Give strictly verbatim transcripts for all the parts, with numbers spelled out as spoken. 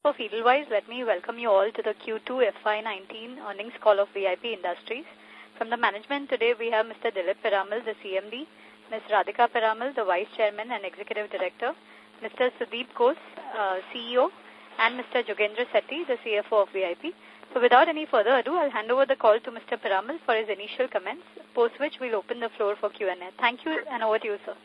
For Edelweiss, let me welcome you all to the Q two F Y nineteen earnings call of V I P Industries. From the management today, we have Mister Dilip Piramal, the C M D, Miz Radhika Piramal, the Vice Chairman and Executive Director, Mister Sudeep Kos, uh, C E O, and Mister Jogendra Sethi, the C F O of V I P. So without any further ado, I'll hand over the call to Mister Piramal for his initial comments, post which we'll open the floor for Q and A. Thank you, and over to you, sir.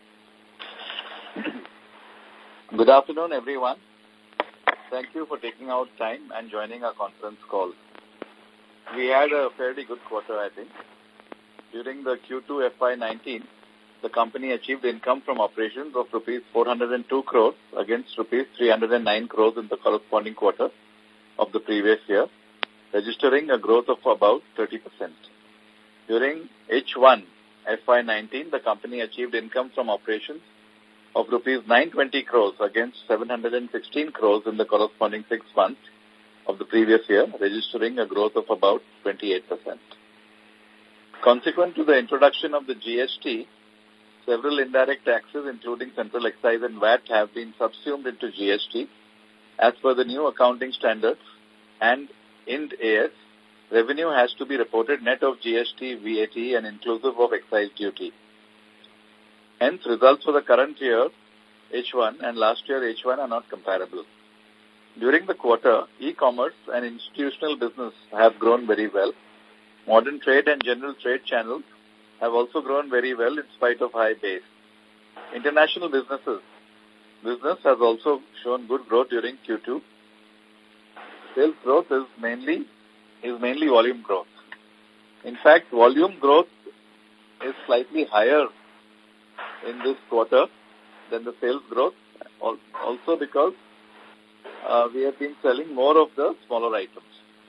Good afternoon, everyone. Thank you for taking out time and joining our conference call. We had a fairly good quarter, I think. During the Q two F Y nineteen, the company achieved income from operations of rupees four hundred two crores against rupees three hundred nine crores in the corresponding quarter of the previous year, registering a growth of about thirty percent. During H one F Y nineteen, the company achieved income from operations of rupees nine hundred twenty crores against seven hundred sixteen crores in the corresponding six months of the previous year, registering a growth of about twenty-eight percent. Consequent to the introduction of the G S T, several indirect taxes, including central excise and V A T, have been subsumed into G S T. As per the new accounting standards and Ind A S, revenue has to be reported net of G S T, V A T, and inclusive of excise duty. Hence, results for the current year, H one, and last year, H one, are not comparable. During the quarter, e-commerce and institutional business have grown very well. Modern trade and general trade channels have also grown very well in spite of high base. International businesses business has also shown good growth during Q two. Sales growth is mainly is mainly volume growth. In fact, volume growth is slightly higher in this quarter than the sales growth, also because uh, we have been selling more of the smaller items.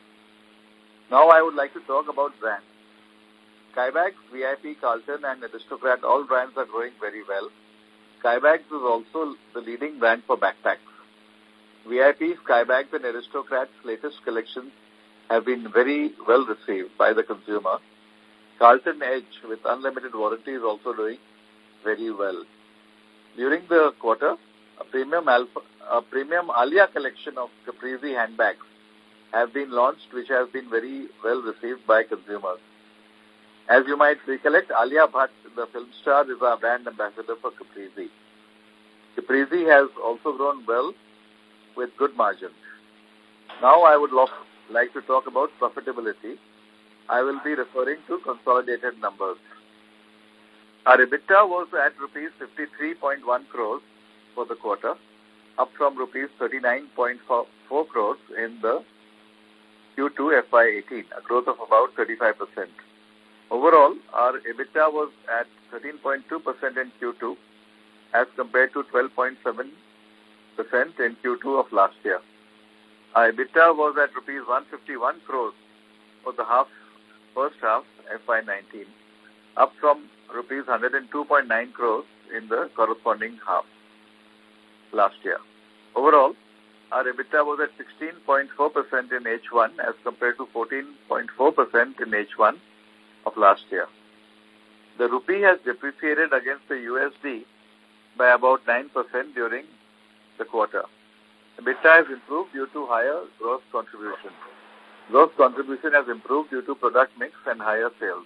Now I would like to talk about brands. Skybags, V I P, Carlton, and Aristocrat, all brands are growing very well. Skybags is also the leading brand for backpacks. V I P, Skybags, and Aristocrat's latest collections have been very well received by the consumer. Carlton Edge with unlimited warranty is also doing very well. During the quarter, a premium Alpha, a premium Alia collection of Caprese handbags have been launched, which has been very well received by consumers. As you might recollect, Alia Bhatt, the film star, is our brand ambassador for Caprese. Caprese has also grown well with good margins. Now I would like to talk about profitability. I will be referring to consolidated numbers. Our EBITDA was at rupees fifty-three point one crores for the quarter, up from rupees thirty-nine point four crores in the Q two F Y eighteen, a growth of about thirty-five percent. Overall, our EBITDA was at thirteen point two percent in Q two as compared to twelve point seven percent in Q two of last year. Our EBITDA was at rupees one hundred fifty-one crores for the half, first half F Y nineteen, up from rupees one hundred two point nine crores in the corresponding half last year. Overall, our EBITDA was at sixteen point four percent in H one as compared to fourteen point four percent in H one of last year. The rupee has depreciated against the U S D by about nine percent during the quarter. EBITDA has improved due to higher gross contribution. Gross contribution has improved due to product mix and higher sales.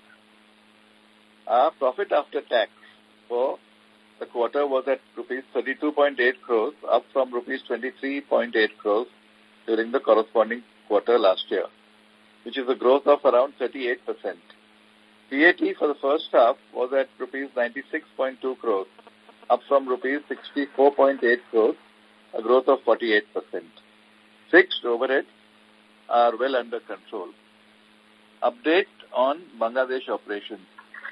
Our profit after tax for the quarter was at rupees thirty-two point eight crores, up from rupees twenty-three point eight crores during the corresponding quarter last year, which is a growth of around thirty-eight percent. P A T for the first half was at rupees ninety-six point two crores, up from rupees sixty-four point eight crores, a growth of forty-eight percent. Fixed overheads are well under control. Update on Bangladesh operations.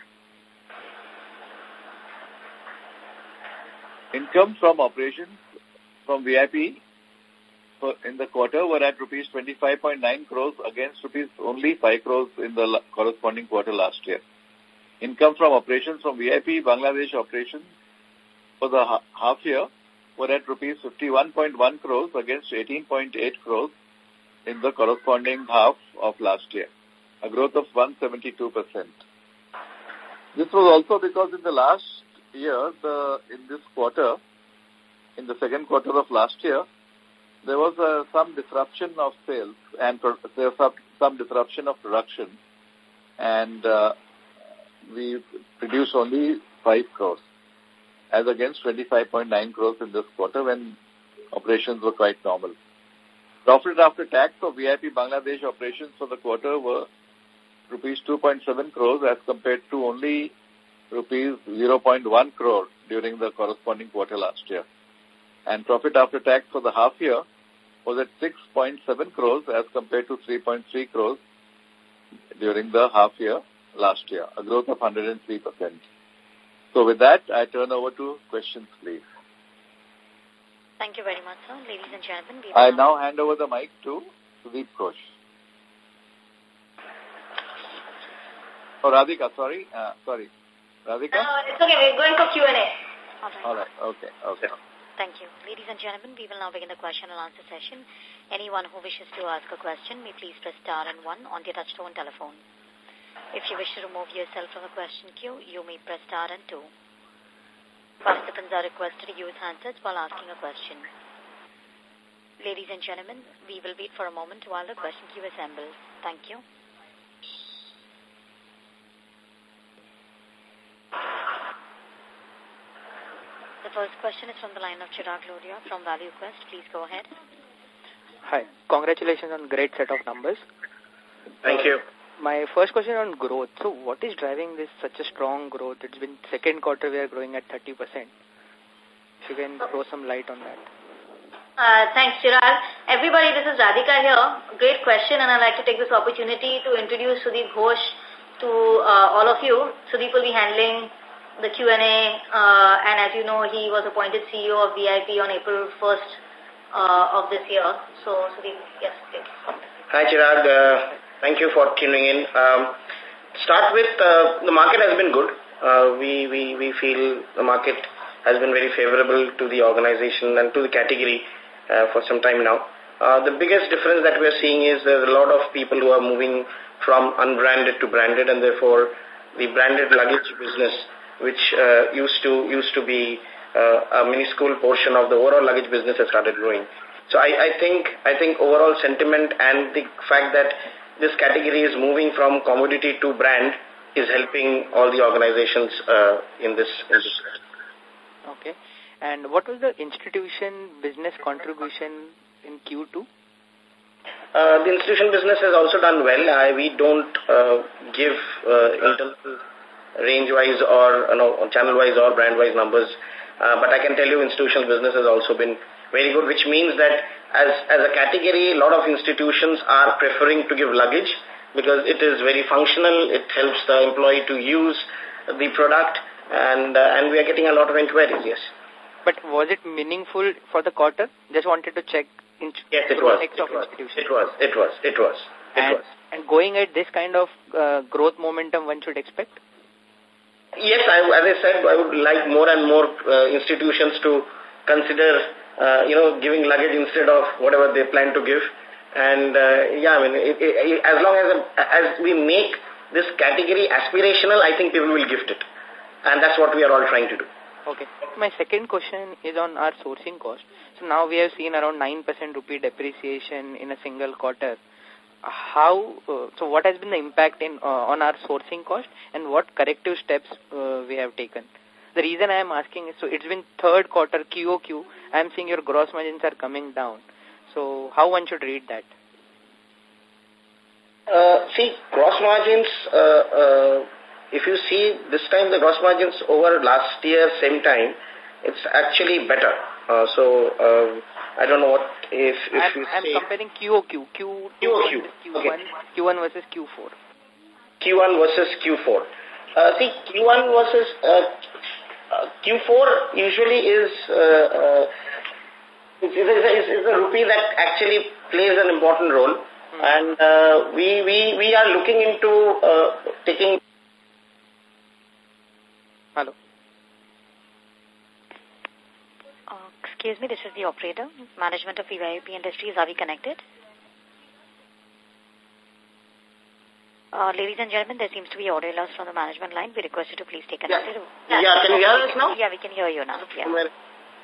Income from operations from V I P for, in the quarter were at rupees twenty-five point nine crores against rupees only five crores in the corresponding quarter last year. Income from operations from V I P Bangladesh operations for the ha half year were at rupees fifty-one point one crores against eighteen point eight crores in the corresponding half of last year, a growth of one hundred seventy-two percent. This was also because in the last year, the in this quarter, in the second quarter of last year, there was uh, some disruption of sales and pro there was some, some disruption of production, and uh, we produced only five crores as against twenty-five point nine crores in this quarter when operations were quite normal. Profit after tax of V I P Bangladesh operations for the quarter were rupees two point seven crores as compared to only rupees zero point one crore during the corresponding quarter last year. And profit after tax for the half year was at six point seven crores as compared to three point three crores during the half year last year, a growth of one hundred three percent. So with that, I turn over to questions, please. Thank you very much, sir. Ladies and gentlemen, we I now hand over the mic to Sudeep Ghosh. Oh, Radhika, sorry. Uh, sorry. Radhika? No, it's okay. We're going for Q and A. All right. All right. Okay. Okay. Thank you. Ladies and gentlemen, we will now begin the question and answer session. Anyone who wishes to ask a question may please press star and one on their touchtone telephone. If you wish to remove yourself from the question queue, you may press star and two. Participants are requested to use handsets while asking a question. Ladies and gentlemen, we will wait for a moment while the question queue assembles. Thank you. The first question is from the line of Chirag Lodhia from ValueQuest. Please go ahead. Hi. Congratulations on great set of numbers. Thank you. My first question on growth. So what is driving this such a strong growth? It's been second quarter we are growing at thirty percent. If you can throw some light on that. Uh, thanks, Chirag. Everybody, this is Radhika here. Great question, and I'd like to take this opportunity to introduce Sudeep Ghosh to uh, all of you. Sudeep will be handling the Q and A, uh, and as you know, he was appointed C E O of V I P on April first uh, of this year. So, Sudeep, yes, please. Hi, Chirag. Uh, thank you for tuning in. Um, start with, uh, the market has been good. Uh, we, we, we feel the market has been very favorable to the organization and to the category uh, for some time now. Uh, the biggest difference that we're seeing is there's a lot of people who are moving from unbranded to branded, and therefore the branded luggage business, which uh, used to used to be uh, a minuscule portion of the overall luggage business, has started growing. So I, I think I think overall sentiment and the fact that this category is moving from commodity to brand is helping all the organizations uh, in this. In this. Okay. And what was the institution business contribution in Q two? Uh, the institution business has also done well. I, we don't uh, give uh, internal range-wise or you know, channel-wise or brand-wise numbers, uh, but I can tell you institutional business has also been very good, which means that as, as a category, a lot of institutions are preferring to give luggage because it is very functional, it helps the employee to use the product, and, uh, and we are getting a lot of inquiries, yes. But was it meaningful for the quarter? Just wanted to check. In yes, it was. It was. it was. It was. It was. It and, was. And going at this kind of uh, growth momentum one should expect? Yes, I, as I said, I would like more and more uh, institutions to consider, uh, you know, giving luggage instead of whatever they plan to give. And, uh, yeah, I mean, it, it, as long as as we make this category aspirational, I think people will gift it. And that's what we are all trying to do. Okay. My second question is on our sourcing cost. So now we have seen around nine percent rupee depreciation in a single quarter. How, uh, so what has been the impact in uh, on our sourcing cost, and what corrective steps uh, we have taken? The reason I am asking is, so it's been third quarter Q O Q, I am seeing your gross margins are coming down. So how one should read that? Uh, see, gross margins, uh, uh, if you see this time the gross margins over last year, same time, it's actually better. Uh, so, uh, I don't know what, if, if I'm, you I'm say... comparing Q O Q, Q two Q O Q. Q one, Okay. Q one versus Q four. Q one versus Q four. Uh, see, Q one versus uh, uh, Q four usually is, uh, uh, is, is, is, is a rupee that actually plays an important role. Hmm. And uh, we, we, we are looking into uh, taking... Hello. Uh, excuse me, this is the operator. Management of V I P Industries, are we connected? Uh, ladies and gentlemen, there seems to be audio loss from the management line. We request you to please stay connected. Yeah, yeah, can you hear us now? Yeah, we can hear you now. Yeah.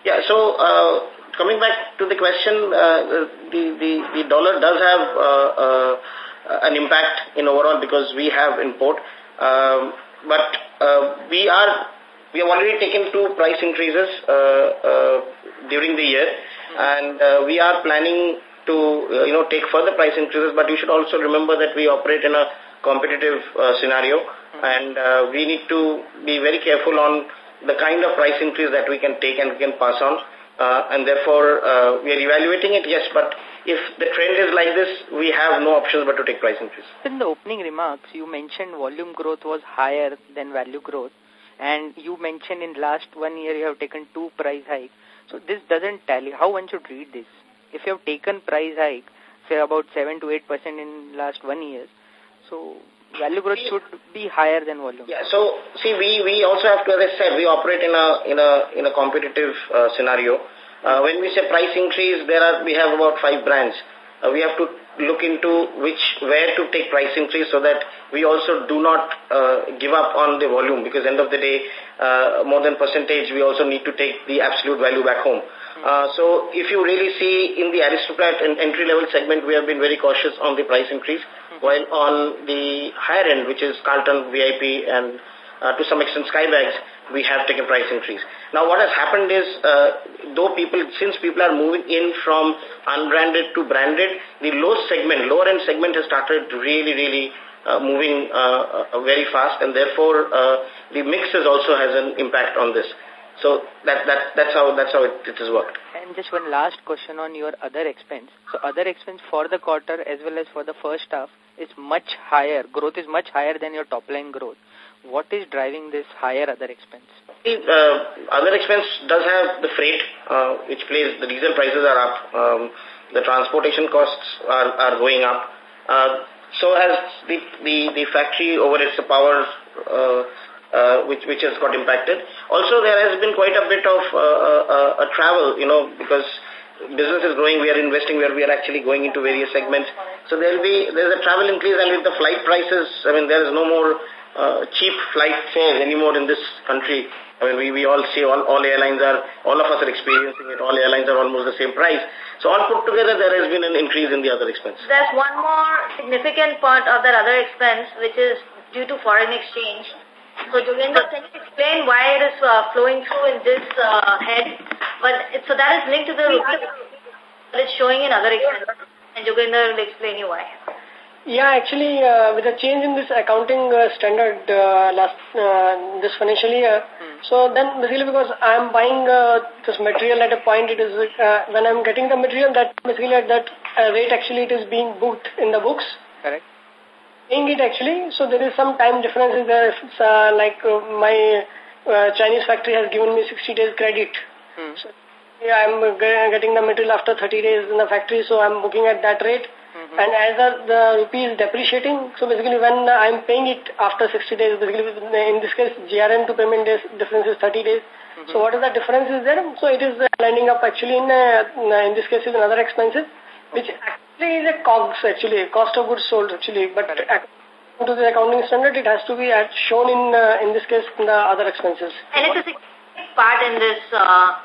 Yeah, so uh, coming back to the question, uh, the, the, the dollar does have uh, uh, an impact in overall because we have import. Um, but uh, we are we have already taken two price increases uh, uh, during the year, and uh, we are planning to uh, you know take further price increases. But you should also remember that we operate in a competitive uh, scenario, and uh, we need to be very careful on the kind of price increase that we can take and we can pass on. Uh, and therefore, uh, we are evaluating it, yes, but if the trend is like this, we have no options but to take price increase. In the opening remarks, you mentioned volume growth was higher than value growth, and you mentioned in last one year you have taken two price hikes. So this doesn't tally. How one should read this? If you have taken price hike, say about seven to eight percent in last one year, so value growth should be higher than volume. Yeah. So see, we we also have to, as I said, we operate in a in a in a competitive uh, scenario. Uh, when we say price increase, there are we have about five brands. Uh, we have to look into which where to take price increase so that we also do not uh, give up on the volume, because end of the day, uh, more than percentage, we also need to take the absolute value back home. Uh, so if you really see in the Aristocrat and entry-level segment, we have been very cautious on the price increase, while on the higher end, which is Carlton, V I P, and uh, to some extent Skybags, we have taken price increase. Now what has happened is, uh, though people, since people are moving in from unbranded to branded, the low segment, lower end segment has started really, really uh, moving uh, uh, very fast, and therefore uh, the mixes also has an impact on this. So that that that's how that's how it, it has worked. And just one last question on your other expense. So other expense for the quarter as well as for the first half is much higher. Growth is much higher than your top line growth. What is driving this higher other expense? The uh, other expense does have the freight, uh, which plays, the diesel prices are up, um, the transportation costs are, are going up. Uh, so has the, the, the factory overheads, the power, uh, uh, which, which has got impacted. Also, there has been quite a bit of uh, uh, uh, travel, you know, because business is growing, we are investing where we are actually going into various segments. So there will be, there's a travel increase, and with the flight prices, I mean, there is no more Uh, cheap flight fares anymore in this country. I mean, we, we all see all, all airlines are, all of us are experiencing it, all airlines are almost the same price. So all put together, there has been an increase in the other expense. There's one more significant part of that other expense, which is due to foreign exchange. So, Jogendra, can you explain why it is uh, flowing through in this uh, head? But it, so that is linked to the rupee, but it's showing in other expenses. And Jogendra will explain you why. Yeah, actually, uh, with the change in this accounting uh, standard uh, last uh, this financial year, mm. so then basically because I am buying uh, this material at a point, it is uh, when I am getting the material, that basically at that uh, rate actually it is being booked in the books. Correct. Paying it actually, so there is some time difference in there. It's, uh, like uh, my uh, Chinese factory has given me sixty days credit. Mm. So yeah, I am getting the material after thirty days in the factory, so I am booking at that rate. Mm-hmm. And as the, the rupee is depreciating, so basically when uh, I'm paying it after sixty days, basically in this case, G R N to payment days difference is thirty days. Mm-hmm. So what is the difference is there? So it is uh, landing up actually in, uh, in this case is another expenses, which actually is a COGS actually, cost of goods sold actually, but according to the accounting standard, it has to be at, shown in, uh, in this case, in the other expenses. And it's a significant part in this, uh,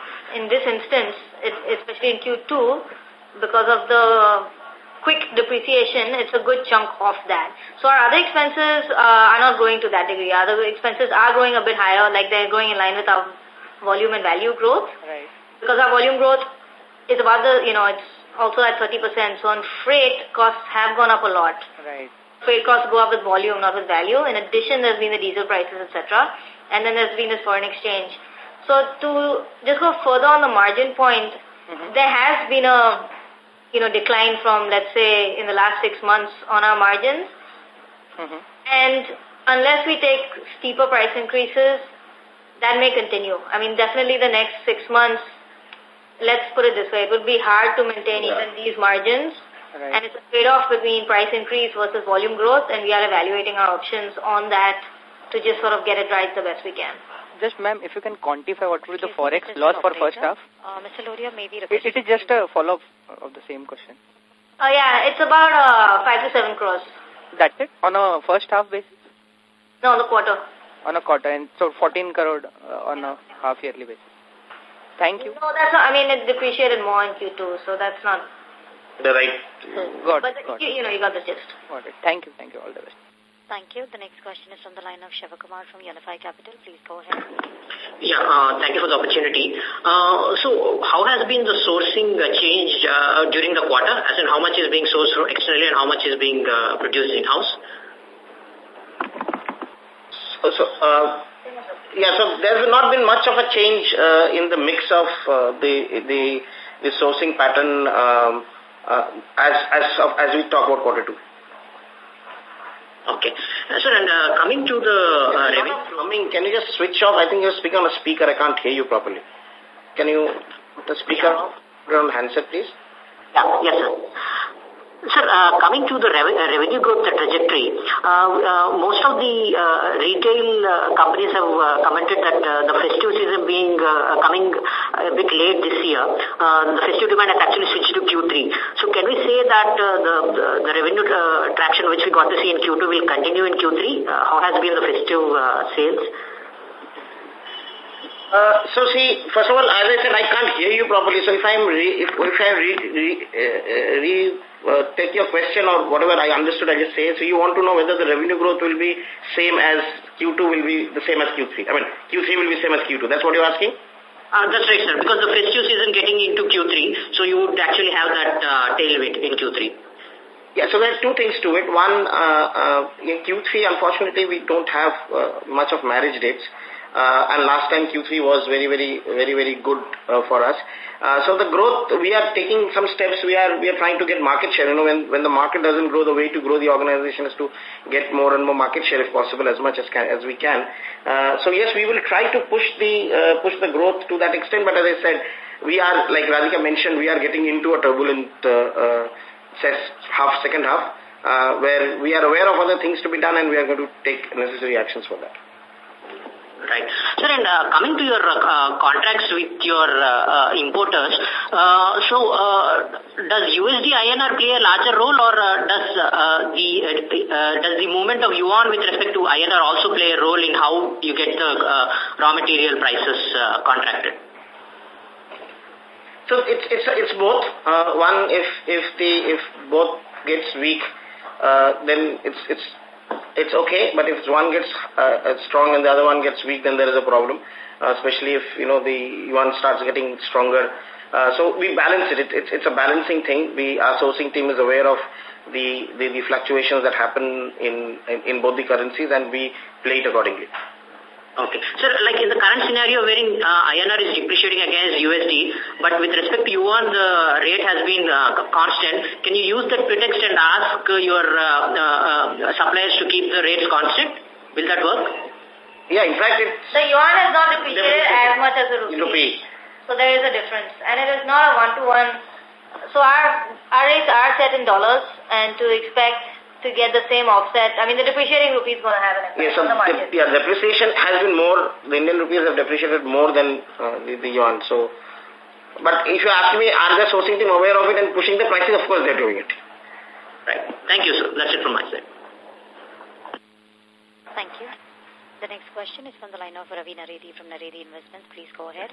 in this instance, it, especially in Q two, because of the quick depreciation, it's a good chunk of that. So our other expenses uh, are not growing to that degree. Other expenses are growing a bit higher, like they're going in line with our volume and value growth. Right. Because our volume growth is about the, you know, it's also at thirty percent. So on freight, costs have gone up a lot. Right. Freight costs go up with volume, not with value. In addition, there's been the diesel prices, et cetera. And then there's been this foreign exchange. So to just go further on the margin point, mm-hmm. there has been a you know, decline from, let's say, in the last six months on our margins. Mm-hmm. And unless we take steeper price increases, that may continue. I mean, definitely the next six months, let's put it this way, it would be hard to maintain yeah. even these margins. Right. And it's a trade-off between price increase versus volume growth, and we are evaluating our options on that to just sort of get it right the best we can. Just, ma'am, if you can quantify what will be the forex loss for first half? Uh, Mister Loria, maybe it, it is just a follow-up of the same question. Oh, uh, yeah, it's about uh, five to seven crores. That's it? On a first half basis? No, on the quarter. On a quarter, and so fourteen crore uh, on a half-yearly basis. Thank you. No, that's not, I mean, it depreciated more in Q two, so that's not the right. Got but it. Got you, it. you know, you got the gist. Got it. Thank you. Thank you. All the best. Thank you. The next question is from the line of Shivakumar from Unify Capital. Please go ahead. Yeah, uh, thank you for the opportunity. Uh, so, how has been the sourcing uh, changed uh, during the quarter? As in, how much is being sourced from externally and how much is being uh, produced in-house? So, so uh, yeah, so there's not been much of a change uh, in the mix of uh, the the the sourcing pattern um, uh, as as of, as we talk about quarter two. Okay. Uh, sir, and uh, coming to the uh, revenue... Coming, can you just switch off? I think you're speaking on a speaker. I can't hear you properly. Can you put the speaker off? Put it on handset, please. Yeah, yes, sir. Sir, uh, coming to the rev uh, revenue growth trajectory, uh, uh, most of the uh, retail uh, companies have uh, commented that uh, the festive season being uh, coming a bit late this year, uh, the festive demand has actually switched to Q three. So can we say that uh, the, the, the revenue uh, traction which we got to see in Q two will continue in Q three? Uh, how has been the festive uh, sales? Uh, so see, first of all, as I said, I can't hear you properly. So if I'm re, if, if I re, re, uh, re uh, take your question or whatever I understood, I just say. So you want to know whether the revenue growth will be same as Q two will be the same as Q three. I mean, Q three will be same as Q two. That's what you're asking? Uh, that's right, sir. Because the festive season getting into Q three, so you would actually have that uh, tailwind in Q three. Yeah, so there's two things to it. One, uh, uh, in Q three, unfortunately, we don't have uh, much of marriage dates. Uh, and last time Q three was very, very, very, very good uh, for us. Uh, so the growth, we are taking some steps. We are we are trying to get market share. You know, when when the market doesn't grow, the way to grow the organization is to get more and more market share, if possible, as much as can, as we can. Uh, so yes, we will try to push the uh, push the growth to that extent. But as I said, we are, like Radhika mentioned, we are getting into a turbulent uh, uh, half, second half, uh, where we are aware of other things to be done, and we are going to take necessary actions for that. Right. Sir, and uh, coming to your uh, contracts with your uh, uh, importers, uh, so uh, does U S D I N R play a larger role, or uh, does uh, the uh, does the movement of yuan with respect to I N R also play a role in how you get the uh, raw material prices uh, contracted? So it's it's it's both. Uh, one, if if the if both gets weak, uh, then it's it's. It's okay, but if one gets uh, strong and the other one gets weak, then there is a problem, uh, especially if, you know, the one starts getting stronger. Uh, so we balance it. it. It's it's a balancing thing. We, our sourcing team is aware of the, the, the fluctuations that happen in, in, in both the currencies, and we play it accordingly. Okay. Sir, like in the current scenario wherein uh, I N R is depreciating against U S D, but with respect to yuan, the rate has been uh, constant. Can you use that pretext and ask uh, your uh, uh, suppliers to keep the rates constant? Will that work? Yeah, in fact, it's... The yuan has not depreciated as much as the rupee. rupee. So there is a difference. And it is not a one-to-one. So our, our rates are set in dollars, and to expect to get the same offset, I mean, the depreciating rupee is going to have an effect yes, so on the market. The, yeah, depreciation has been more, the Indian rupees have depreciated more than uh, the, the yuan. So, but if you ask me, are the sourcing team aware of it and pushing the prices? Of course, they're doing it. Right. Thank you, sir. That's it from my side. Thank you. The next question is from the line of Ravi Naredi from Naredi Investments. Please go ahead.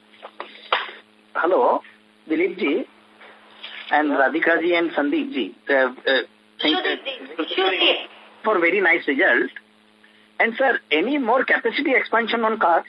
Hello, Dilip ji and Radhika ji and Sandeep ji. Uh, uh, Thank you for very nice result. And sir, any more capacity expansion on cards?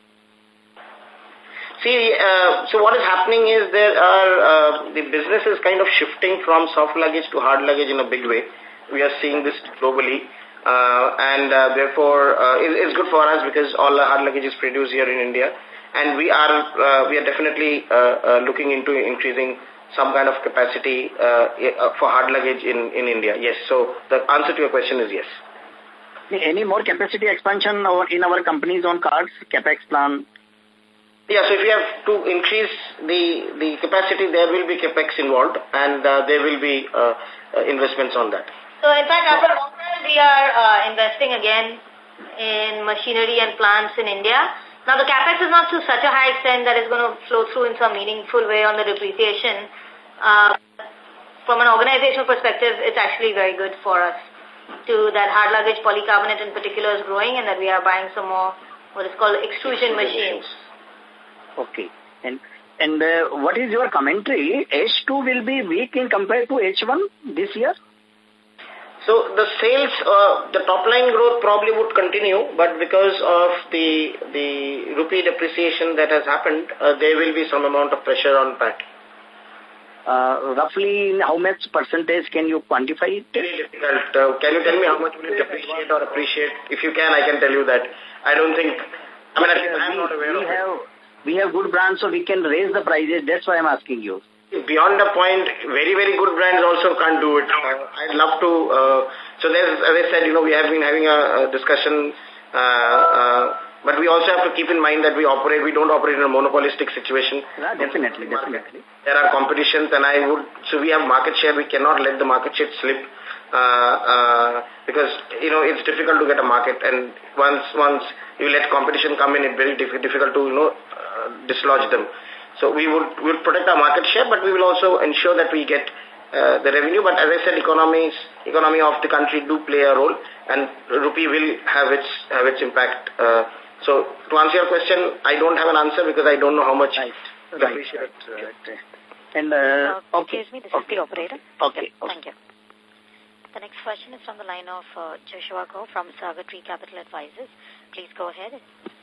See, uh, so what is happening is there are, uh, the business is kind of shifting from soft luggage to hard luggage in a big way. We are seeing this globally. Uh, and uh, therefore, uh, it, it's good for us because all the hard luggage is produced here in India. And we are, uh, we are definitely uh, uh, looking into increasing some kind of capacity uh, for hard luggage in, in India. Yes. So the answer to your question is yes. Any more capacity expansion in our companies on cards, capex plan? Yeah, so if we have to increase the, the capacity, there will be capex involved, and uh, there will be uh, uh, investments on that. So in fact, after a long time, we are uh, investing again in machinery and plants in India. Now, the capex is not to such a high extent that it's going to flow through in some meaningful way on the depreciation. Uh, from an organizational perspective, it's actually very good for us to that hard luggage polycarbonate in particular is growing, and that we are buying some more what is called extrusion machines. Okay. And and uh, what is your commentary? H two will be weak in compared to H one this year? So the sales, uh, the top line growth probably would continue, but because of the the rupee depreciation that has happened, uh, there will be some amount of pressure on P A T. Uh, roughly, how much percentage can you quantify it? Very difficult. Uh, can you tell me how much will it depreciate or appreciate? If you can, I can tell you that. I don't think, I mean, I am not aware we of have, it. We have good brands, so we can raise the prices. That's why I'm asking you. Beyond the point, very, very good brands also can't do it. Uh, I'd love to, uh, so there's, as I said, you know, we have been having a, a discussion, uh, uh, but we also have to keep in mind that we operate, we don't operate in a monopolistic situation. Yeah, definitely, definitely. There are competitions and I would, so we have market share, we cannot let the market share slip, uh, uh, because, you know, it's difficult to get a market and once, once you let competition come in, it's very diff difficult to, you know, uh, dislodge them. So we would, we would protect our market share, but we will also ensure that we get uh, the revenue. But as I said, economies, economy of the country do play a role and rupee will have its, have its impact. Uh, So, to answer your question, I don't have an answer because I don't know how much right. Right. Right. Right. And, uh, uh, okay. Excuse me, this okay. is the operator. Okay. Yep, thank you. The next question is from the line of uh, Joshua Go from Saga Tree Capital Advisors. Please go ahead.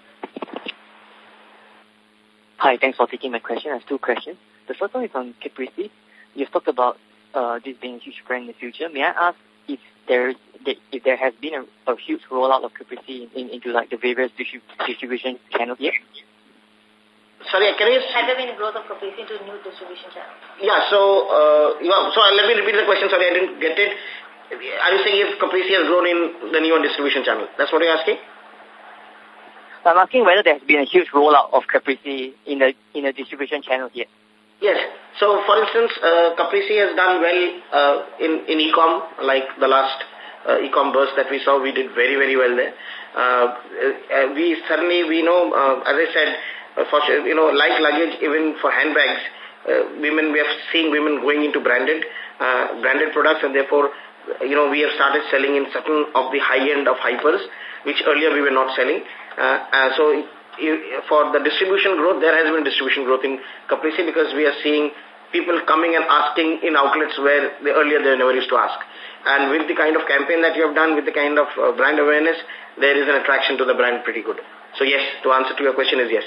Hi, thanks for taking my question. I have two questions. The first one is on Caprese. You've talked about uh, this being a huge brand in the future. May I ask if there if there has been a, a huge rollout of Caprese in, into like the various distrib distribution channels yet? Sorry, can you... Has there been a growth of Caprese into new distribution channels? Yeah, so, uh, yeah, so uh, let me repeat the question. Sorry, I didn't get it. Are you saying if Caprese has grown in the newer distribution channel? That's what you're asking? I'm asking whether there has been a huge rollout of Caprese in the in the distribution channels yet. Yes. So, for instance, uh, Caprese has done well uh, in, in e-com, like the last uh, e-com burst that we saw. We did very, very well there. Uh, uh, we certainly, we know, uh, as I said, uh, for you know, like luggage, even for handbags, uh, women, we are seeing women going into branded, uh, branded products, and therefore, you know, we have started selling in certain of the high end of hypers, which earlier we were not selling. Uh, uh, so, for the distribution growth, there has been distribution growth in Caprese because we are seeing people coming and asking in outlets where they, earlier they never used to ask. And with the kind of campaign that you have done, with the kind of uh, brand awareness, there is an attraction to the brand pretty good. So yes, to answer to your question is yes.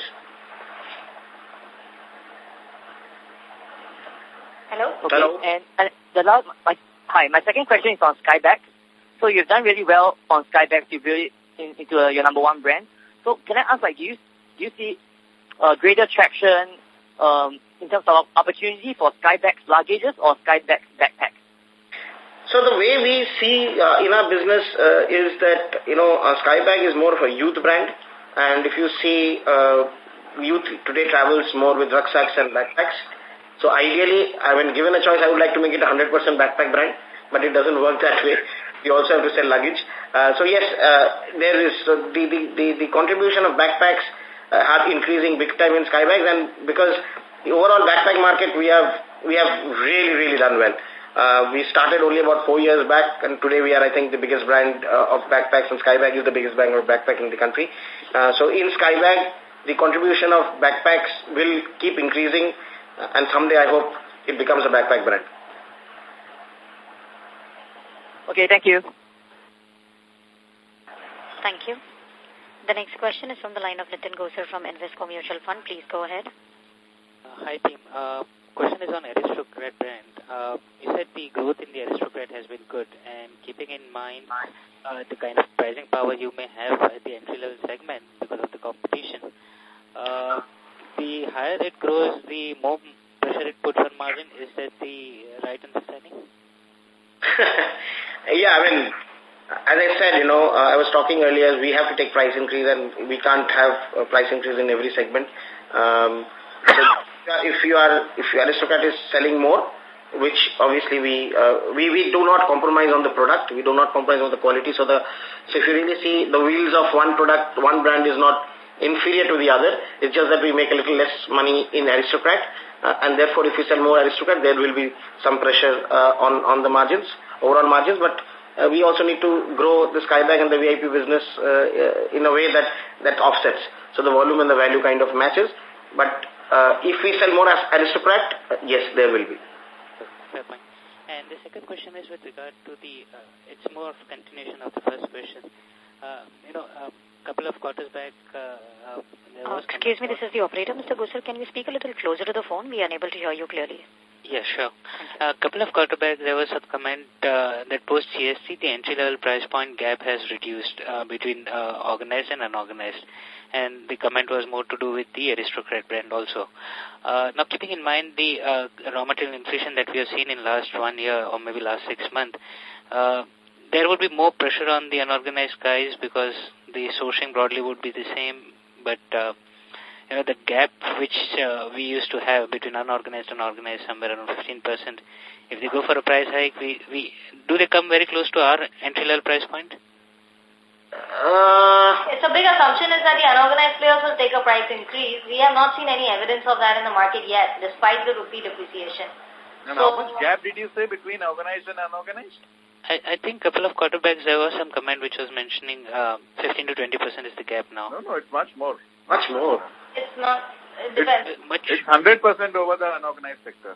Hello? Okay. Hello. And, and the last, my, hi, my second question is on Skybags. So you've done really well on Skybags. You built it in, into uh, your number one brand. So can I ask, like, do you, do you see uh, greater traction um, in terms of opportunity for Skybags luggages or Skybags backpacks? So the way we see uh, in our business uh, is that, you know, uh, Skybag is more of a youth brand. And if you see, uh, youth today travels more with rucksacks and backpacks. So ideally, I mean, given a choice, I would like to make it a one hundred percent backpack brand, but it doesn't work that way. We also have to sell luggage. Uh, so yes, uh, there is uh, the, the, the, the contribution of backpacks uh, are increasing big time in Skybags, and because the overall backpack market, we have, we have really, really done well. Uh, we started only about four years back, and today we are, I think, the biggest brand uh, of backpacks, and Skybag is the biggest brand of backpack in the country. Uh, so in Skybag, the contribution of backpacks will keep increasing, uh, and someday I hope it becomes a backpack brand. Okay, thank you. Thank you. The next question is from the line of Nitin Gosar from Invesco Mutual Fund. Please go ahead. Uh, hi, team. Uh, question is on Aristocrat brand. Uh, you said the growth in the Aristocrat has been good, and keeping in mind uh, the kind of pricing power you may have at the entry-level segment because of the competition, uh, the higher it grows, the more pressure it puts on margin. Is that the right understanding? Yeah, I mean, as I said, you know, uh, I was talking earlier, we have to take price increase and we can't have a price increase in every segment. Um, so if you are, if your Aristocrat is selling more, which obviously we, uh, we, we do not compromise on the product, we do not compromise on the quality. So the, so if you really see the wheels of one product, one brand is not inferior to the other. It's just that we make a little less money in Aristocrat. Uh, and therefore, if we sell more Aristocrat, there will be some pressure uh, on, on the margins, overall margins. But uh, we also need to grow the Skybag and the V I P business uh, uh, in a way that, that offsets. So the volume and the value kind of matches. But Uh, if we sell more as Aristocrat, uh, yes, there will be. Fair point. And the second question is with regard to the, uh, it's more of a continuation of the first question. Uh, you know, a couple of quarters back, uh, uh, there was... Uh, excuse me, this is the operator. Mister Gosar, can you speak a little closer to the phone? We are unable to hear you clearly. Yeah, sure. A couple of quarter back, there was a comment uh, that post G S T, the entry-level price point gap has reduced uh, between uh, organized and unorganized. And the comment was more to do with the Aristocrat brand also. Uh, now, keeping in mind the uh, raw material inflation that we have seen in last one year or maybe last six months, uh, there would be more pressure on the unorganized guys because the sourcing broadly would be the same, but uh, you know, the gap which uh, we used to have between unorganized and organized, somewhere around fifteen percent. If they go for a price hike, we, we do they come very close to our entry-level price point? Uh, it's a big assumption is that the unorganized players will take a price increase. We have not seen any evidence of that in the market yet, despite the rupee depreciation. And so, how much gap did you say between organized and unorganized? I, I think a couple of quarterbacks there was some comment which was mentioning uh, fifteen to twenty percent is the gap now. No, no, it's much more. Much more. It's not, it depends. It's, much, it's one hundred percent over the unorganized sector.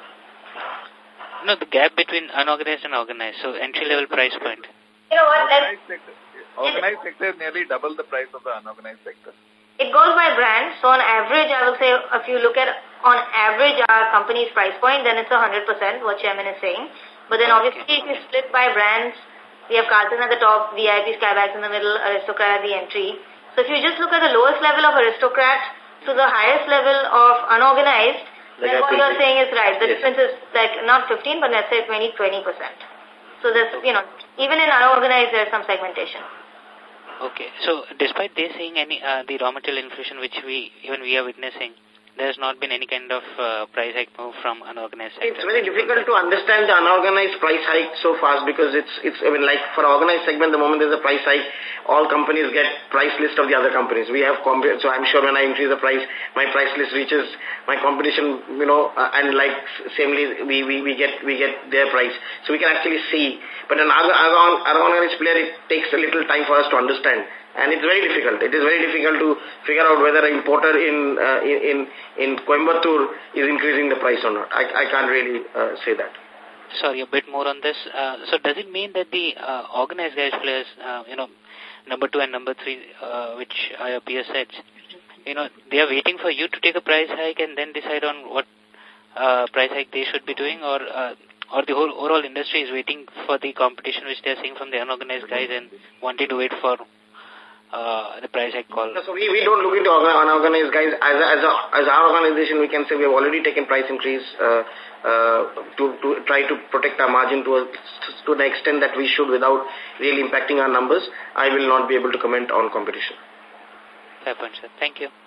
No, the gap between unorganized and organized, so entry-level price point. You know what, organized sector, organized sector is nearly double the price of the unorganized sector. It goes by brand, so on average, I will say, if you look at, on average, our company's price point, then it's one hundred percent, what Chairman is saying. But then obviously, if you split by brands, we have Carlton at the top, V I P Skybags in the middle, Aristocrat at the entry. So if you just look at the lowest level of Aristocrat to the highest level of unorganized, the then what you're saying is right. The yes. difference is like not fifteen, but let's say twenty, twenty percent. So there's, you know, even in unorganized, there's some segmentation. Okay. So despite they saying any, uh, the raw material inflation which we, even we are witnessing, there has not been any kind of uh, price hike move from unorganized sector. It's very difficult to understand the unorganized price hike so fast because it's, it's I mean, like for organized segment, the moment there's a price hike, all companies get price list of the other companies. We have, so I'm sure when I increase the price, my price list reaches my competition, you know, uh, and like samely we, we, we get, we get their price. So we can actually see. But an unorganized player, it takes a little time for us to understand. And it's very difficult. It is very difficult to figure out whether an importer in uh, in in Coimbatore is increasing the price or not. I, I can't really uh, say that. Sorry, a bit more on this. Uh, so does it mean that the uh, organized guys players, uh, you know, number two and number three, uh, which your peer said, you know, they are waiting for you to take a price hike and then decide on what uh, price hike they should be doing, or uh, or the whole overall industry is waiting for the competition which they are seeing from the unorganized guys and wanting to wait for Uh, the price hike call? So we, we don't look into unorganized guys. As a, as, a, as our organization, we can say we have already taken price increase uh, uh, to, to try to protect our margin to, a, to the extent that we should without really impacting our numbers. I will not be able to comment on competition. Fair point, sir. Thank you.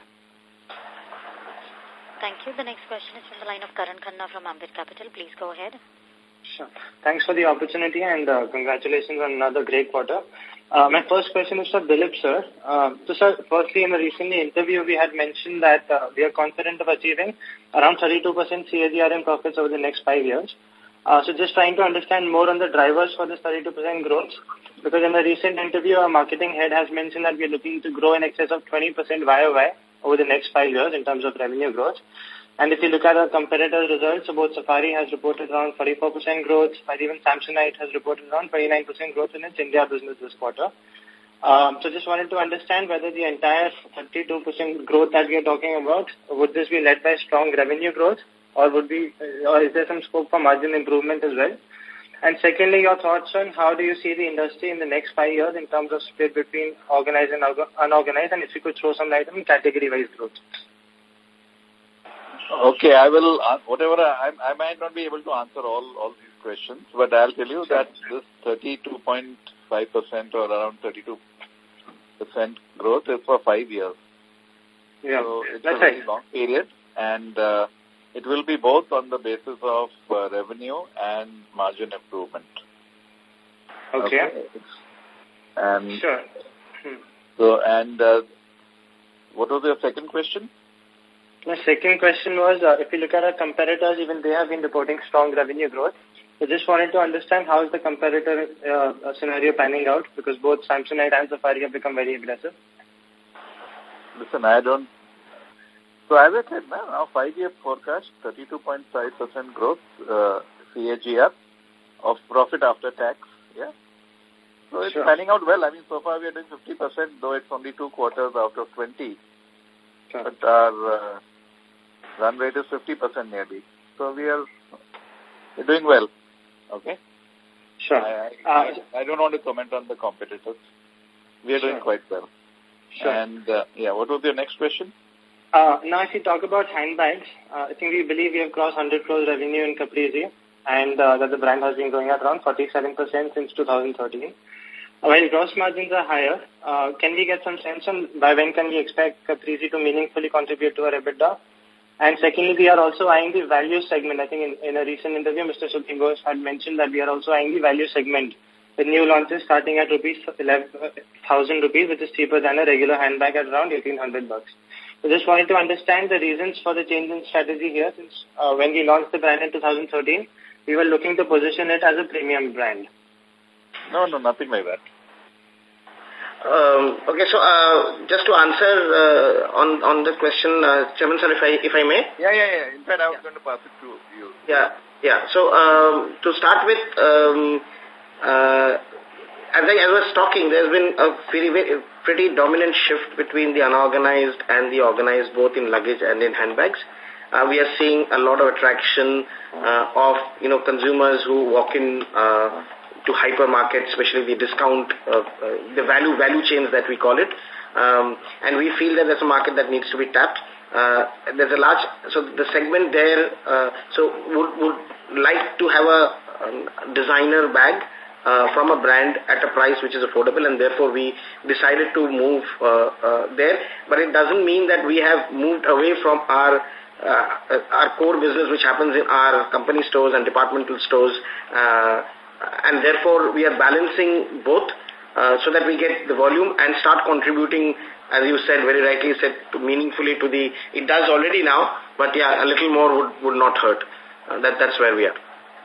Thank you. The next question is from the line of Karan Khanna from Ambit Capital. Please go ahead. Sure. Thanks for the opportunity and uh, congratulations on another great quarter. Uh, my first question is for Dilip, sir. Uh, so, sir, firstly, in the recent interview, we had mentioned that uh, we are confident of achieving around thirty-two percent C A G R in profits over the next five years. Uh, so, just trying to understand more on the drivers for this thirty-two percent growth, because in the recent interview, our marketing head has mentioned that we are looking to grow in excess of twenty percent Y O Y over the next five years in terms of revenue growth. And if you look at our competitors' results, so both Safari has reported around forty-four percent growth, while even Samsonite has reported around twenty-nine percent growth in its India business this quarter. Um, so just wanted to understand whether the entire thirty-two percent growth that we are talking about, would this be led by strong revenue growth, or would be, or is there some scope for margin improvement as well? And secondly, your thoughts on how do you see the industry in the next five years in terms of split between organized and unorganized, and if you could throw some light on category-wise growth. Okay, I will, uh, whatever, I, I might not be able to answer all, all these questions, but I'll tell you that this thirty-two point five percent or around thirty-two percent growth is for five years. Yeah, so it's that's a very right. long period, and uh, it will be both on the basis of uh, revenue and margin improvement. Okay. okay. And sure. Hmm. So, and uh, what was your second question? My second question was, uh, if you look at our competitors, even they have been reporting strong revenue growth. So just wanted to understand how is the competitor uh, scenario panning out, because both Samsonite and Safari have become very aggressive. Listen, I don't... So as I said, man, our five-year forecast, thirty-two point five percent growth, uh, C A G R of profit after tax, yeah. So it's sure. panning out well. I mean, so far we are doing fifty percent, though it's only two quarters out of twenty. Sure. But our uh, run rate is fifty percent nearly. So we are we're doing well. Okay? Sure. I, I, uh, I don't want to comment on the competitors. We are sure. doing quite well. Sure. And, uh, yeah, what was your next question? Uh, now, if you talk about handbags, uh, I think we believe we have crossed one hundred crores revenue in Caprese, and uh, that the brand has been growing at around forty-seven percent since two thousand thirteen. While gross margins are higher, uh, can we get some sense on by when can we expect Caprese to meaningfully contribute to our EBITDA? And secondly, we are also eyeing the value segment. I think in, in a recent interview, Mister Sudhir Ghosh had mentioned that we are also eyeing the value segment with new launches starting at rupees eleven thousand rupees, which is cheaper than a regular handbag at around eighteen hundred bucks. So just wanted to understand the reasons for the change in strategy here, since uh, when we launched the brand in two thousand thirteen, we were looking to position it as a premium brand. No, no, nothing like that. Um, okay, so uh, just to answer uh, on on the question, uh, Chairman sir, if I if I may. Yeah, yeah, yeah. In fact, I was yeah. going to pass it to you. Yeah, yeah. So um, to start with, um, uh, as I, as I was talking, there's been a very, very pretty dominant shift between the unorganized and the organized, both in luggage and in handbags. Uh, we are seeing a lot of attraction uh, of you know consumers who walk in. Uh, to hypermarkets, especially the discount, uh, uh, the value value chains that we call it. Um, and we feel that there's a market that needs to be tapped. Uh, there's a large, so the segment there, uh, so would, would like to have a um, designer bag uh, from a brand at a price which is affordable, and therefore we decided to move uh, uh, there. But it doesn't mean that we have moved away from our uh, our core business, which happens in our company stores and departmental stores, uh, and therefore we are balancing both uh, so that we get the volume and start contributing, as you said, very rightly said, to meaningfully to the, it does already now, but yeah, a little more would, would not hurt. Uh, that That's where we are.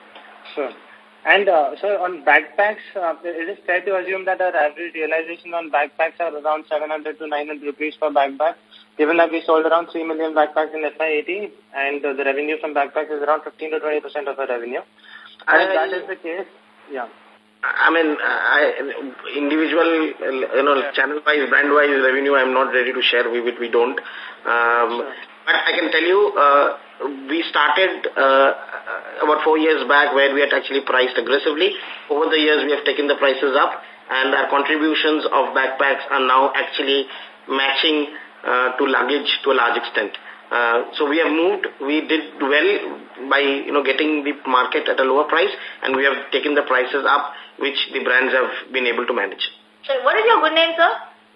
Sure. And uh, so on backpacks, uh, is it fair to assume that our average realization on backpacks are around seven hundred to nine hundred rupees per backpack, given that we sold around three million backpacks in F Y eighteen, and uh, the revenue from backpacks is around fifteen to twenty percent of our revenue? And if that is the case, yeah. I mean, I, individual, you know, channel-wise, brand-wise revenue, I'm not ready to share with it. We don't. Um, sure. But I can tell you, uh, we started uh, about four years back where we had actually priced aggressively. Over the years, we have taken the prices up, and our contributions of backpacks are now actually matching uh, to luggage to a large extent. Uh, so we have moved, we did well by, you know, getting the market at a lower price, and we have taken the prices up, which the brands have been able to manage. So what is your good name, sir?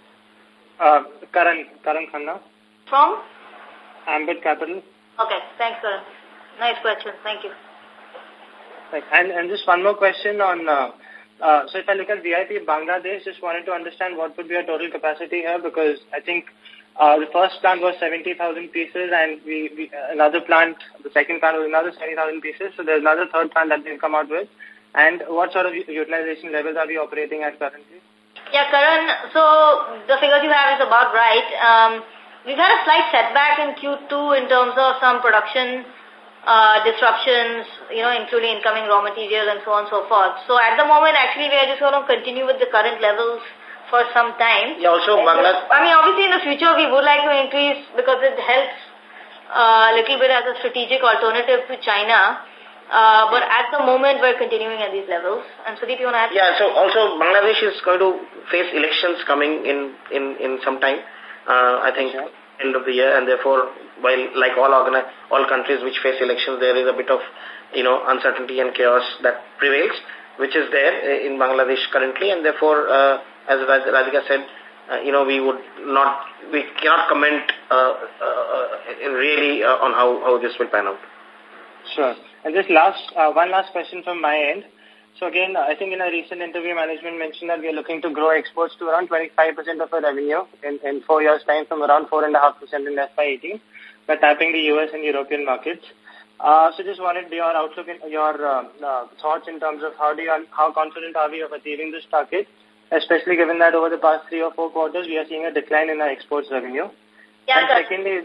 Uh, Karan, Karan Khanna. From? Ambit Capital. Okay, thanks, Karan. Nice question, thank you. Right. And, and just one more question on, uh, uh, so if I look at V I P Bangladesh, just wanted to understand what would be our total capacity here, because I think Uh, the first plant was seventy thousand pieces, and we, we uh, another plant, the second plant was another seventy thousand pieces. So there's another third plant that they've come out with. And what sort of utilization levels are we operating at currently? Yeah, Karan, so the figures you have is about right. Um, we've had a slight setback in Q two in terms of some production uh, disruptions, you know, including incoming raw material and so on and so forth. So at the moment, actually, we are just going to continue with the current levels for some time. Yeah, also Bangladesh. I mean, obviously in the future we would like to increase because it helps uh, a little bit as a strategic alternative to China. Uh, but at the moment we're continuing at these levels. And Sudeep, you want to add? Yeah, so also Bangladesh is going to face elections coming in, in, in some time, uh, I think, yeah. end of the year. And therefore, while like all organi all countries which face elections, there is a bit of, you know, uncertainty and chaos that prevails, which is there in Bangladesh currently. And therefore, uh, as Radhika said, uh, you know, we would not, we cannot comment uh, uh, really uh, on how, how this will pan out. Sure. And just last, uh, one last question from my end. So again, I think in a recent interview, management mentioned that we are looking to grow exports to around twenty-five percent of our revenue in, in four years' time, from around four point five percent in F Y eighteen, by tapping the U S and European markets. Uh, so just wanted your outlook, in, your uh, uh, thoughts in terms of how do you, how confident are we of achieving this target, especially given that over the past three or four quarters we are seeing a decline in our exports revenue. Yeah, and secondly,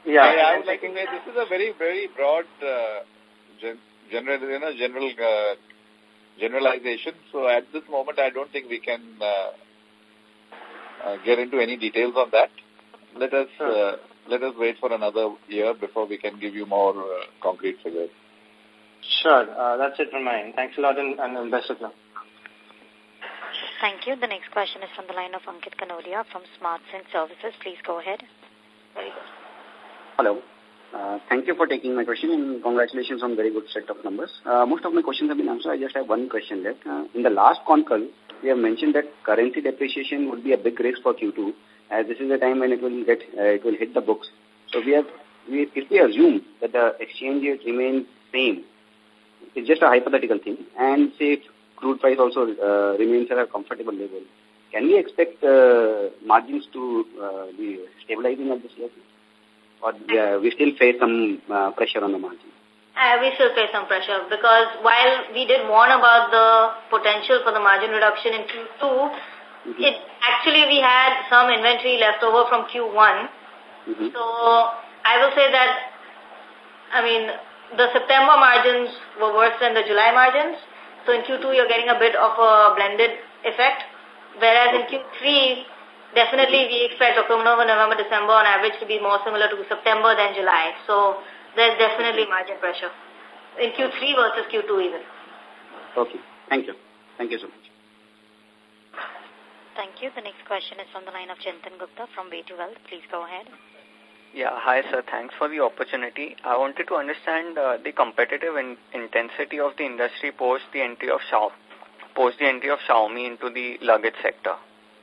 Yeah, I, I would like to say this is a very, very broad uh, gen general, you know, general uh, generalization. So at this moment, I don't think we can uh, uh, get into any details on that. Let us uh, let us wait for another year before we can give you more uh, concrete figures. Sure. Uh, that's it from my end. Thanks a lot and, and best of luck. Thank you. The next question is from the line of Ankit Kanodia from Smart Sync Services. Please go ahead. Very good. Hello. Uh, thank you for taking my question and congratulations on very good set of numbers. Uh, most of my questions have been answered. I just have one question left. Uh, in the last con call, we have mentioned that currency depreciation would be a big risk for Q two, as this is the time when it will get uh, it will hit the books. So we have, we, if we assume that the exchange rate remains same, it's just a hypothetical thing, and say if crude price also uh, remains at a comfortable level, can we expect uh, margins to uh, be stabilizing at this level? Or uh, we still face some uh, pressure on the margin? Uh, we still face some pressure because while we did warn about the potential for the margin reduction in Q two, mm-hmm. it actually we had some inventory left over from Q one. Mm-hmm. So I will say that, I mean, the September margins were worse than the July margins. So in Q two, you're getting a bit of a blended effect. Whereas in Q three, definitely we expect October, November, December on average to be more similar to September than July. So there's definitely margin pressure in Q three versus Q two even. Okay. Thank you. Thank you so much. Thank you. The next question is from the line of Chintan Gupta from Way to Wealth. Please go ahead. Yeah, hi sir. Thanks for the opportunity. I wanted to understand uh, the competitive in intensity of the industry post the entry of Xiaomi, post the entry of Xiaomi into the luggage sector.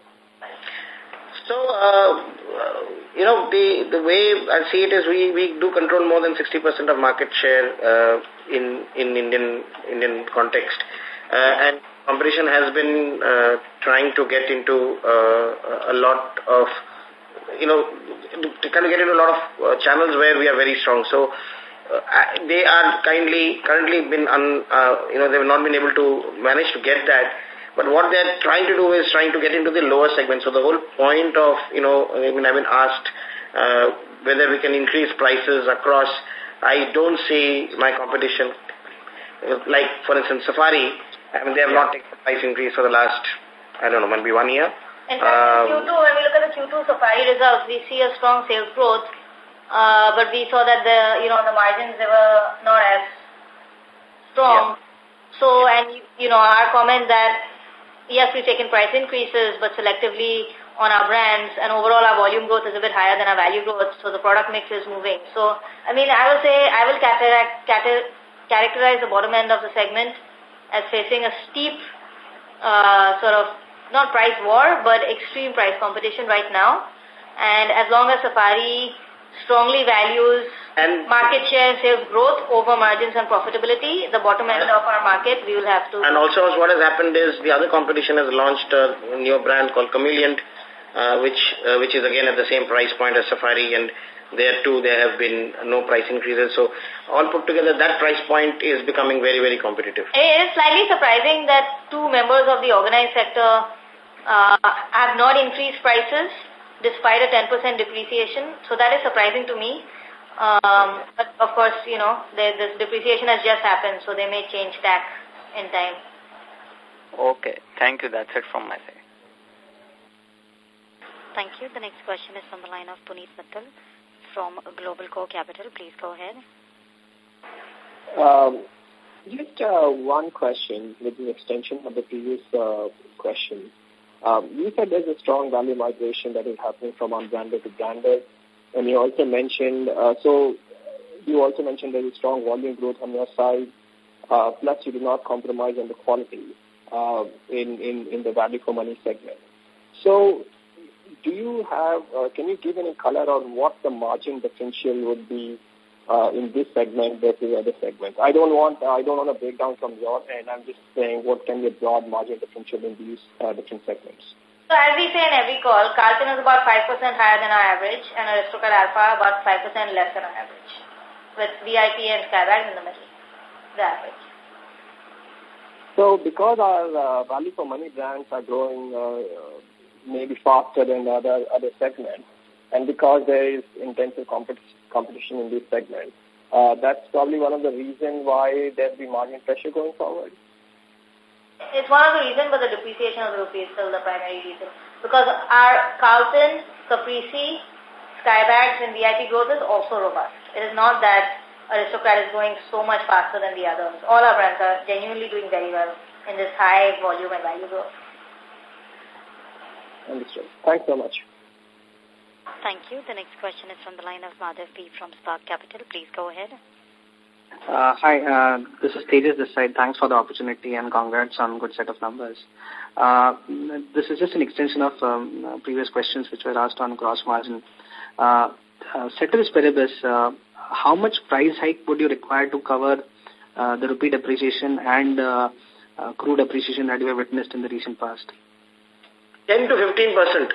So, uh, you know, the the way I see it is we, we do control more than sixty percent of market share uh, in in Indian Indian context, uh, and competition has been uh, trying to get into uh, a lot of, you know, to kind of get into a lot of uh, channels where we are very strong. So uh, they are kindly currently been un, uh, you know they have not been able to manage to get that. But what they are trying to do is trying to get into the lower segment. So the whole point of, you know, I mean, I've been asked uh, whether we can increase prices across. I don't see my competition, like, for instance, Safari. I mean, they have not taken the price increase for the last, I don't know, maybe one year. In fact, um, in Q two, when we look at the Q two Safari results, we see a strong sales growth. Uh, but we saw that the, you know, the margins, they were not as strong. Yeah. So, and, you know, our comment that, yes, we've taken price increases, but selectively on our brands, and overall our volume growth is a bit higher than our value growth, so the product mix is moving. So, I mean, I will say, I will characterize the bottom end of the segment as facing a steep uh, sort of, not price war, but extreme price competition right now. And as long as Safari strongly values and market share and sales growth over margins and profitability, the bottom end of our market, we will have to... And also what has happened is the other competition has launched a new brand called Chameleon, uh, which uh, which is again at the same price point as Safari, and there too there have been no price increases. So all put together, that price point is becoming very, very competitive. It is slightly surprising that two members of the organized sector uh, have not increased prices despite a ten percent depreciation. So that is surprising to me. Um, but of course, you know, the, this depreciation has just happened, so they may change tack in time. Okay. Thank you. That's it from my side. Thank you. The next question is from the line of Puneet Mittal from Global Core Capital. Please go ahead. Um, just uh, one question with the extension of the previous uh, question. Um, you said there's a strong value migration that is happening from unbranded to branded. And you also mentioned, uh, so you also mentioned there's a strong volume growth on your side, uh, plus you do not compromise on the quality uh, in, in, in the value for money segment. So do you have, uh, can you give any color on what the margin differential would be uh, in this segment versus other segments? I don't want, I don't want a breakdown from your end. I'm just saying what can be a broad margin differential in these uh, different segments. So as we say in every call, Carlton is about five percent higher than our average, and Aristocrat Alpha about five percent less than our average, with V I P and Skybags in the middle, the average. So because our uh, value for money brands are growing uh, maybe faster than the other, other segments, and because there is intensive compet competition in this segment, uh, that's probably one of the reasons why there'll be margin pressure going forward. It's one of the reasons, but the depreciation of the rupee is still the primary reason. Because our Carlton, Caprese, Skybags, and V I P growth is also robust. It is not that Aristocrat is going so much faster than the others. All our brands are genuinely doing very well in this high volume and value growth. Understood. Thanks so much. Thank you. The next question is from the line of Madhav P. from Spark Capital. Please go ahead. Uh, hi, uh, this is Tejas this side. Thanks for the opportunity and congrats on good set of numbers. Uh, this is just an extension of um, previous questions which were asked on gross margin. Uh, uh, ceteris paribus, uh, how much price hike would you require to cover uh, the rupee depreciation and uh, uh, crude appreciation that you have witnessed in the recent past? ten to fifteen percent.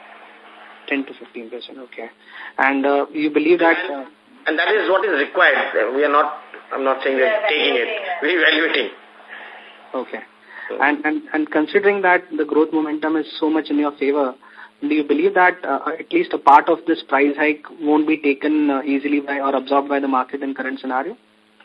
ten to fifteen percent, okay. And uh, you believe that... Uh, and that is what is required. We are not, I'm not saying we're taking it. We're evaluating. Okay. So, and, and, and considering that the growth momentum is so much in your favor, do you believe that uh, at least a part of this price hike won't be taken uh, easily by or absorbed by the market in current scenario?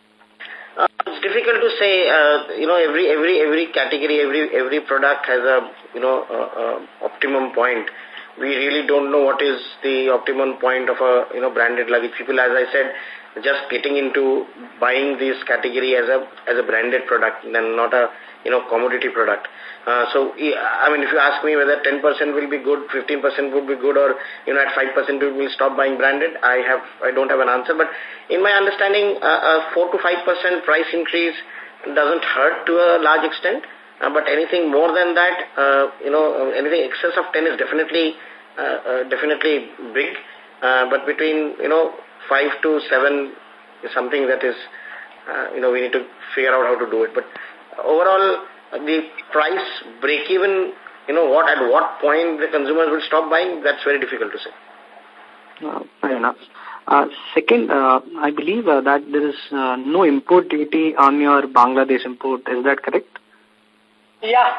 Uh, it's difficult to say. Uh, you know, every every every category, every every product has a you know uh, uh, optimum point. We really don't know what is the optimum point of a you know branded luggage. People, as I said, just getting into buying this category as a as a branded product and not a you know commodity product. Uh, so, I mean, if you ask me whether ten percent will be good, fifteen percent would be good, or, you know, at five percent we will stop buying branded, I have, I don't have an answer. But in my understanding, uh, a four to five percent price increase doesn't hurt to a large extent. Uh, but anything more than that, uh, you know, anything excess of ten is definitely, uh, uh, definitely big. Uh, but between, you know, five to seven is something that is, uh, you know, we need to figure out how to do it. But overall, the price break even, you know, what at what point the consumers will stop buying, that's very difficult to say. Uh, fair enough. Uh, second, uh, I believe uh, that there is uh, no import duty on your Bangladesh import. Is that correct? Yeah.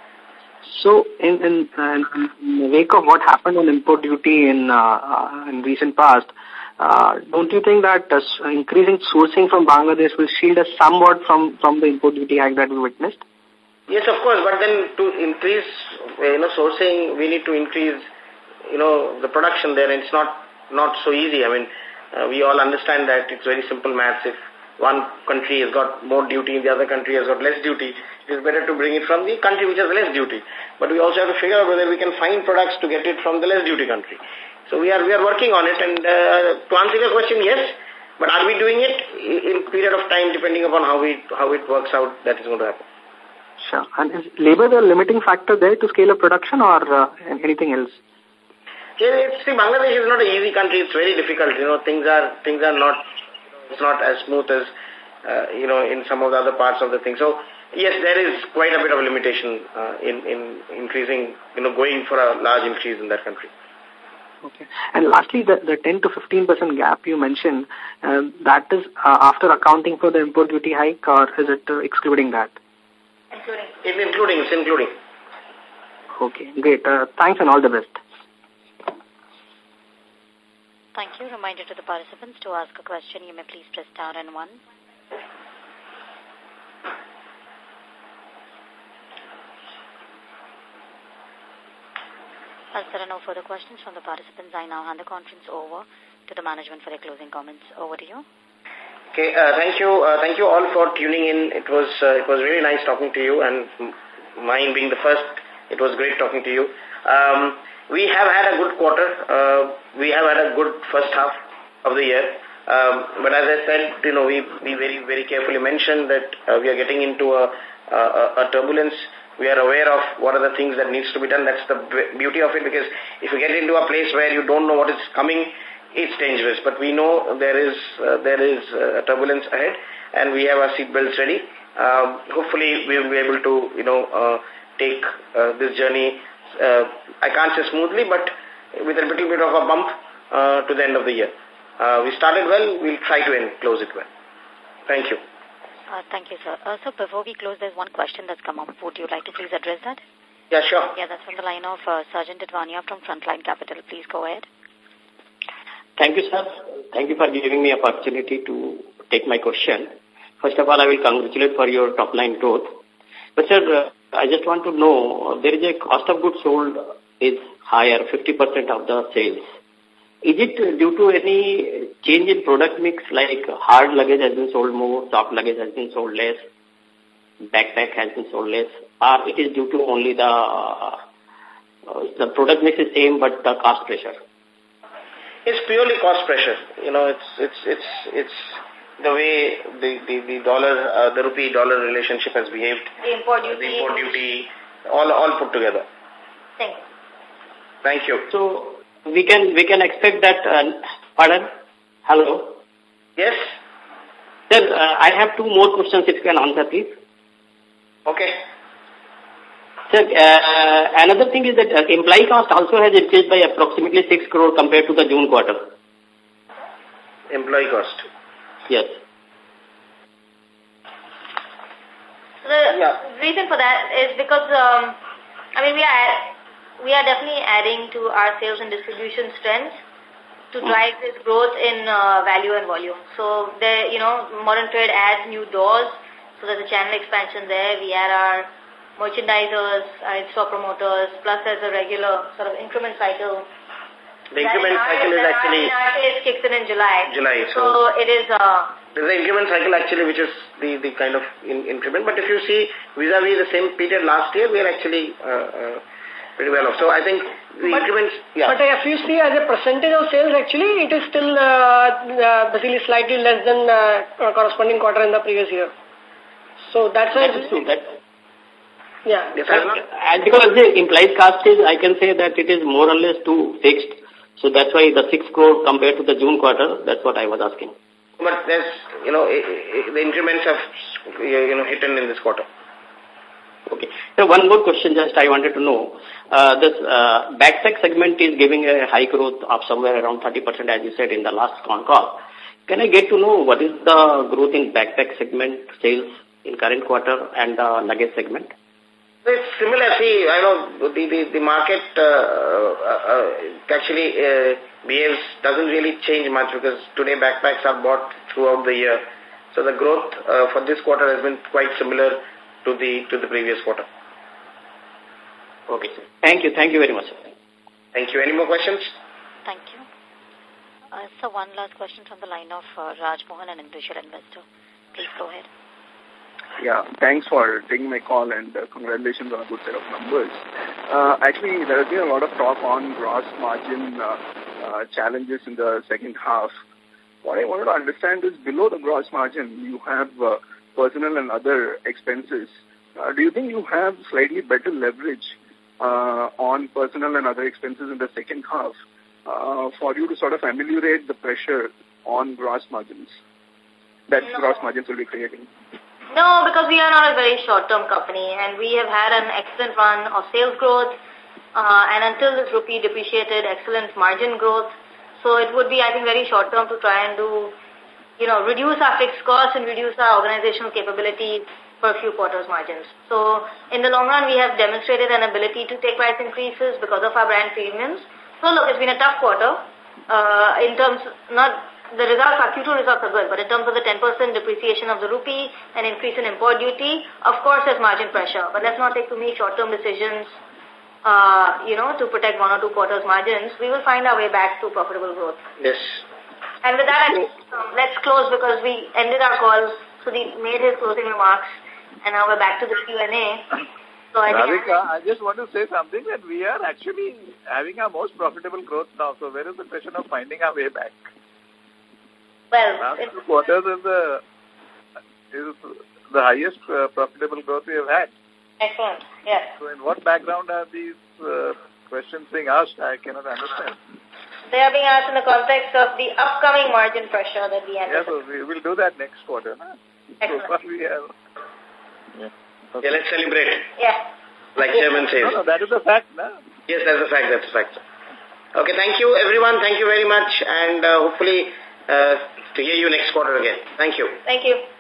So, in, in, uh, in the wake of what happened on import duty in uh, uh, in recent past, uh, don't you think that uh, increasing sourcing from Bangladesh will shield us somewhat from, from the import duty hike that we witnessed? Yes, of course, but then to increase, you know, sourcing, we need to increase, you know, the production there, and it's not, not so easy. I mean, uh, we all understand that it's very simple maths. If one country has got more duty, the other country has got less duty, it is better to bring it from the country which has less duty. But we also have to figure out whether we can find products to get it from the less duty country. So we are, we are working on it, and uh, to answer your question, yes, but are we doing it in period of time, depending upon how, we, how it works out, that is going to happen. Sure. And is labor the limiting factor there to scale up production, or uh, anything else? Yeah, it's, see, Bangladesh is not an easy country. It's very difficult. You know, things are things are not it's not as smooth as uh, you know in some of the other parts of the thing. So yes, there is quite a bit of a limitation uh, in in increasing. You know, going for a large increase in that country. Okay. And lastly, the, the ten to fifteen percent gap you mentioned, uh, that is uh, after accounting for the import duty hike, or is it uh, excluding that? Including. It's including, it's including. Okay, great. Uh, thanks and all the best. Thank you. Reminder to the participants to ask a question. You may please press star and one. As there are no further questions from the participants, I now hand the conference over to the management for their closing comments. Over to you. Okay, uh, thank you, uh, thank you all for tuning in. It was uh, it was really nice talking to you, and mine being the first, it was great talking to you. Um, we have had a good quarter. Uh, we have had a good first half of the year. Um, but as I said, you know, we we very very carefully mentioned that uh, we are getting into a, a a turbulence. We are aware of what are the things that needs to be done. That's the beauty of it, because if you get into a place where you don't know what is coming, it's dangerous. But we know there is uh, there is uh, turbulence ahead, and we have our seat belts ready. Um, hopefully, we will be able to you know uh, take uh, this journey. Uh, I can't say smoothly, but with a little bit of a bump uh, to the end of the year. Uh, we started well. We'll try to end, close it well. Thank you. Uh, thank you, sir. Uh, so before we close, there's one question that's come up. Would you like to please address that? Yeah, sure. Yeah, that's from the line of uh, Sergeant Advania from Frontline Capital. Please go ahead. Thank you, sir. Thank you for giving me an opportunity to take my question. First of all, I will congratulate for your top-line growth. But, sir, uh, I just want to know, there is a cost of goods sold is higher, fifty percent of the sales. Is it due to any change in product mix, like hard luggage has been sold more, soft luggage has been sold less, backpack has been sold less, or it is due to only the, uh, the product mix is same but the cost pressure? It's purely cost pressure. You know, it's it's it's it's the way the the, the dollar, uh, the rupee dollar relationship has behaved. The import duty. Uh, the import duty, all all put together. Thank you. Thank you. So we can we can expect that. Uh, pardon. Hello. Yes. Sir, uh, I have two more questions. If you can answer, please. Okay. Sir, uh, another thing is that uh, employee cost also has increased by approximately six crore compared to the June quarter. Employee cost. Yes. The yeah. reason for that is because, um, I mean, we are we are definitely adding to our sales and distribution strength to drive this growth in uh, value and volume. So, there, you know, modern trade adds new doors, so there's a channel expansion there. We add our merchandisers, our in-store promoters, plus there's a regular sort of increment cycle. The increment cycle is actually... In our case, kicks in in July. July. So, so it is... Uh, there's the increment cycle actually, which is the, the kind of in, increment. But if you see vis-a-vis the same period last year, we are actually uh, uh, pretty well off. So I think the but, increments... Yeah. But if you see as a percentage of sales, actually, it is still uh, uh, basically slightly less than uh, corresponding quarter in the previous year. So that's why... That is true. That, Yeah. Yes, and because the implied cost is, I can say that it is more or less too fixed. So that's why the six crore compared to the June quarter, that's what I was asking. But there's, you know, the increments have, you know, hit in this quarter. Okay. So one more question just I wanted to know. Uh, this uh, backpack segment is giving a high growth of somewhere around thirty percent as you said in the last con call. Can I get to know what is the growth in backpack segment sales in current quarter and the luggage segment? It's similar. See, I know the the, the market uh, uh, actually uh, behaves, doesn't really change much because today backpacks are bought throughout the year. So the growth uh, for this quarter has been quite similar to the to the previous quarter. Okay, sir. Thank you. Thank you very much, sir. Thank you. Any more questions? Thank you. Uh, so one last question from the line of uh, Raj Mohan, an individual investor. Please go ahead. Yeah, thanks for taking my call and uh, congratulations on a good set of numbers. Uh, actually, there has been a lot of talk on gross margin uh, uh, challenges in the second half. What I wanted to understand is below the gross margin, you have uh, personal and other expenses. Uh, do you think you have slightly better leverage uh, on personal and other expenses in the second half uh, for you to sort of ameliorate the pressure on gross margins that no. gross margins will be creating? No, because we are not a very short-term company and we have had an excellent run of sales growth uh, and until this rupee depreciated, excellent margin growth. So it would be, I think, very short-term to try and do, you know, reduce our fixed costs and reduce our organizational capability for a few quarters margins. So in the long run, we have demonstrated an ability to take price increases because of our brand premiums. So look, it's been a tough quarter uh, in terms, not... The results, our Q two results are good, but in terms of the ten percent depreciation of the rupee and increase in import duty, of course there's margin pressure. But let's not take too many short-term decisions, uh, you know, to protect one or two quarters margins. We will find our way back to profitable growth. Yes. And with that, um, let's close because we ended our call. Sudeep made his closing remarks, and now we're back to the Q and A. So I Radhika, I just want to say something that we are actually having our most profitable growth now. So where is the question of finding our way back? Well, last two quarters is the, is the highest uh, profitable growth we have had. Excellent, yes. So in what background are these uh, questions being asked? I cannot understand. They are being asked in the context of the upcoming margin pressure that we anticipate. Yeah, so we will do that next quarter. Huh? Excellent. So far we have... Yeah. Okay. Yeah, let's celebrate. Yeah. Like Chairman says. No, no, that is a fact, no? Yes, that's a fact, that's a fact. Okay, thank you everyone, thank you very much, and uh, hopefully uh, to hear you next quarter again. Thank you. Thank you.